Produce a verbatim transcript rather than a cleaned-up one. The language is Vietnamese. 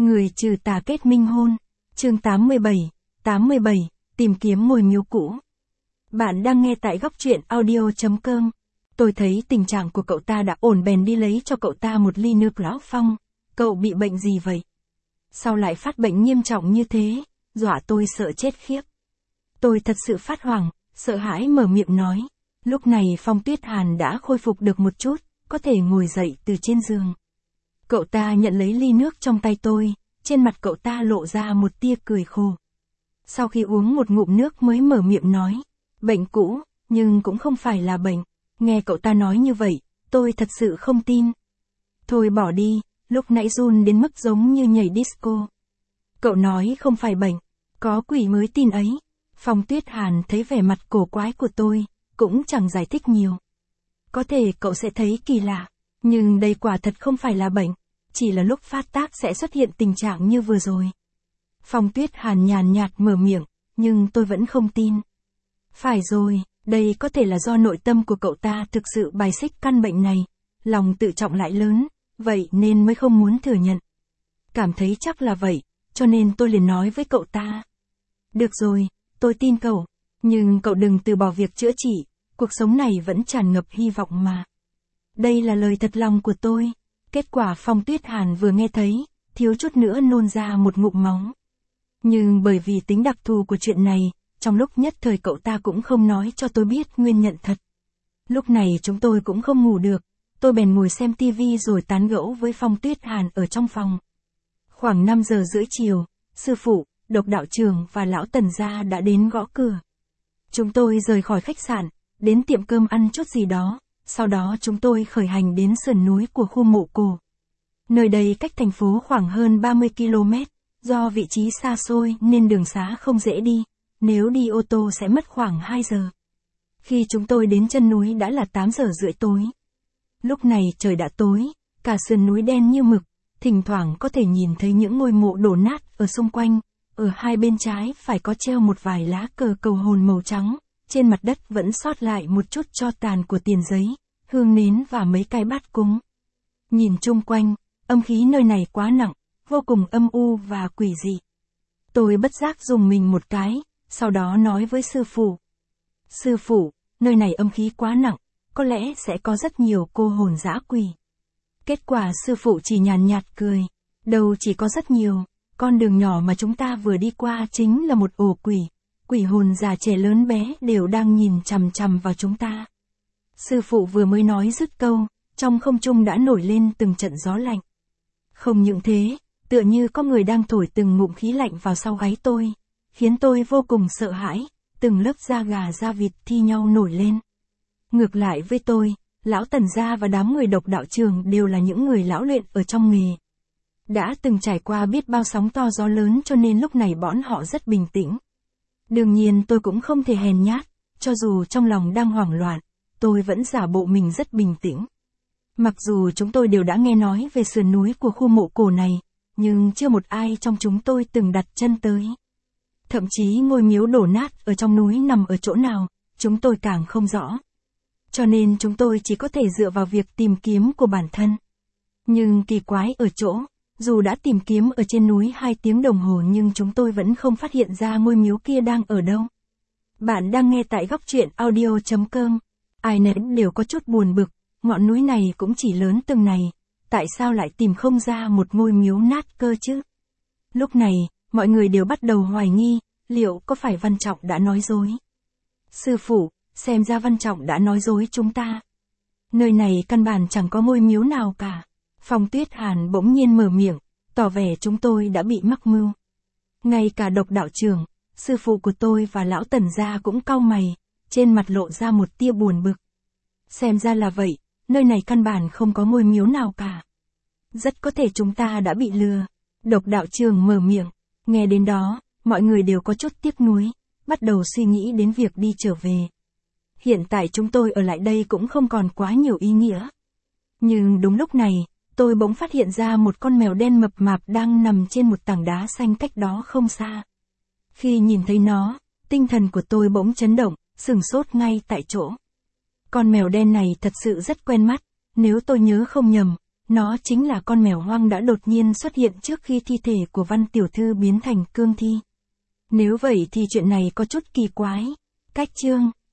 Người trừ tà kết minh hôn. Chương tám mươi bảy, tám mươi bảy, tìm kiếm ngôi miếu cũ. Bạn đang nghe tại góc truyện audio chấm com. Tôi thấy tình trạng của cậu ta đã ổn bèn đi lấy cho cậu ta một ly nước lão phong. Cậu bị bệnh gì vậy? Sao lại phát bệnh nghiêm trọng như thế? Dọa tôi sợ chết khiếp. Tôi thật sự phát hoảng, sợ hãi mở miệng nói. Lúc này Phong Tuyết Hàn đã khôi phục được một chút, có thể ngồi dậy từ trên giường. Cậu ta nhận lấy ly nước trong tay tôi, trên mặt cậu ta lộ ra một tia cười khổ. Sau khi uống một ngụm nước mới mở miệng nói, bệnh cũ, nhưng cũng không phải là bệnh. Nghe cậu ta nói như vậy, tôi thật sự không tin. Thôi bỏ đi, lúc nãy run đến mức giống như nhảy disco. Cậu nói không phải bệnh, có quỷ mới tin ấy. Phong Tuyết Hàn thấy vẻ mặt cổ quái của tôi, cũng chẳng giải thích nhiều. Có thể cậu sẽ thấy kỳ lạ, nhưng đây quả thật không phải là bệnh, chỉ là lúc phát tác sẽ xuất hiện tình trạng như vừa rồi. Phong Tuyết Hàn nhàn nhạt mở miệng, nhưng tôi vẫn không tin. Phải rồi, đây có thể là do nội tâm của cậu ta thực sự bài xích căn bệnh này, lòng tự trọng lại lớn, vậy nên mới không muốn thừa nhận. Cảm thấy chắc là vậy, cho nên tôi liền nói với cậu ta. Được rồi, tôi tin cậu, nhưng cậu đừng từ bỏ việc chữa trị, cuộc sống này vẫn tràn ngập hy vọng mà. Đây là lời thật lòng của tôi. Kết quả Phong Tuyết Hàn vừa nghe thấy, thiếu chút nữa nôn ra một ngụm máu. Nhưng bởi vì tính đặc thù của chuyện này, trong lúc nhất thời cậu ta cũng không nói cho tôi biết nguyên nhân thật. Lúc này chúng tôi cũng không ngủ được, tôi bèn ngồi xem tivi rồi tán gẫu với Phong Tuyết Hàn ở trong phòng. Khoảng năm giờ rưỡi chiều, sư phụ, Độc đạo trưởng và lão Tần gia đã đến gõ cửa. Chúng tôi rời khỏi khách sạn, đến tiệm cơm ăn chút gì đó, sau đó chúng tôi khởi hành đến sườn núi của khu mộ cổ. Nơi đây cách thành phố khoảng hơn ba mươi ki lô mét, do vị trí xa xôi nên đường xá không dễ đi, nếu đi ô tô sẽ mất khoảng hai giờ. Khi chúng tôi đến chân núi đã là tám giờ rưỡi tối. Lúc này trời đã tối, cả sườn núi đen như mực, thỉnh thoảng có thể nhìn thấy những ngôi mộ đổ nát ở xung quanh, ở hai bên trái phải có treo một vài lá cờ cầu hồn màu trắng, trên mặt đất vẫn sót lại một chút tro tàn của tiền giấy, hương nến và mấy cái bát cúng. Nhìn chung quanh, âm khí nơi này quá nặng, vô cùng âm u và quỷ dị. Tôi bất giác dùng mình một cái, sau đó nói với sư phụ. Sư phụ, nơi này âm khí quá nặng, có lẽ sẽ có rất nhiều cô hồn dã quỷ. Kết quả sư phụ chỉ nhàn nhạt cười, đâu chỉ có rất nhiều, con đường nhỏ mà chúng ta vừa đi qua chính là một ổ quỷ, quỷ hồn già trẻ lớn bé đều đang nhìn chằm chằm vào chúng ta. Sư phụ vừa mới nói dứt câu, trong không trung đã nổi lên từng trận gió lạnh. Không những thế, tựa như có người đang thổi từng ngụm khí lạnh vào sau gáy tôi, khiến tôi vô cùng sợ hãi, từng lớp da gà da vịt thi nhau nổi lên. Ngược lại với tôi, lão Tần gia và đám người Độc đạo trường đều là những người lão luyện ở trong nghề. Đã từng trải qua biết bao sóng to gió lớn cho nên lúc này bọn họ rất bình tĩnh. Đương nhiên tôi cũng không thể hèn nhát, cho dù trong lòng đang hoảng loạn, tôi vẫn giả bộ mình rất bình tĩnh. Mặc dù chúng tôi đều đã nghe nói về sườn núi của khu mộ cổ này, nhưng chưa một ai trong chúng tôi từng đặt chân tới. Thậm chí ngôi miếu đổ nát ở trong núi nằm ở chỗ nào, chúng tôi càng không rõ. Cho nên chúng tôi chỉ có thể dựa vào việc tìm kiếm của bản thân. Nhưng kỳ quái ở chỗ, dù đã tìm kiếm ở trên núi hai tiếng đồng hồ nhưng chúng tôi vẫn không phát hiện ra ngôi miếu kia đang ở đâu. Bạn đang nghe tại góc truyện audio chấm com. Ai nấy đều có chút buồn bực, ngọn núi này cũng chỉ lớn từng này, tại sao lại tìm không ra một ngôi miếu nát cơ chứ? Lúc này, mọi người đều bắt đầu hoài nghi, liệu có phải Văn Trọng đã nói dối? Sư phụ, xem ra Văn Trọng đã nói dối chúng ta. Nơi này căn bản chẳng có ngôi miếu nào cả. Phong Tuyết Hàn bỗng nhiên mở miệng, tỏ vẻ chúng tôi đã bị mắc mưu. Ngay cả Độc đạo trưởng, sư phụ của tôi và lão Tần gia cũng cau mày, trên mặt lộ ra một tia buồn bực. Xem ra là vậy, nơi này căn bản không có ngôi miếu nào cả. Rất có thể chúng ta đã bị lừa. Độc đạo trưởng mở miệng, nghe đến đó, mọi người đều có chút tiếc nuối, bắt đầu suy nghĩ đến việc đi trở về. Hiện tại chúng tôi ở lại đây cũng không còn quá nhiều ý nghĩa. Nhưng đúng lúc này, tôi bỗng phát hiện ra một con mèo đen mập mạp đang nằm trên một tảng đá xanh cách đó không xa. Khi nhìn thấy nó, tinh thần của tôi bỗng chấn động, sửng sốt ngay tại chỗ. Con mèo đen này thật sự rất quen mắt, nếu tôi nhớ không nhầm, Nó chính là con mèo hoang đã đột nhiên xuất hiện trước khi thi thể của Văn tiểu thư biến thành cương thi. Nếu vậy thì chuyện này có chút kỳ quái. Cách chương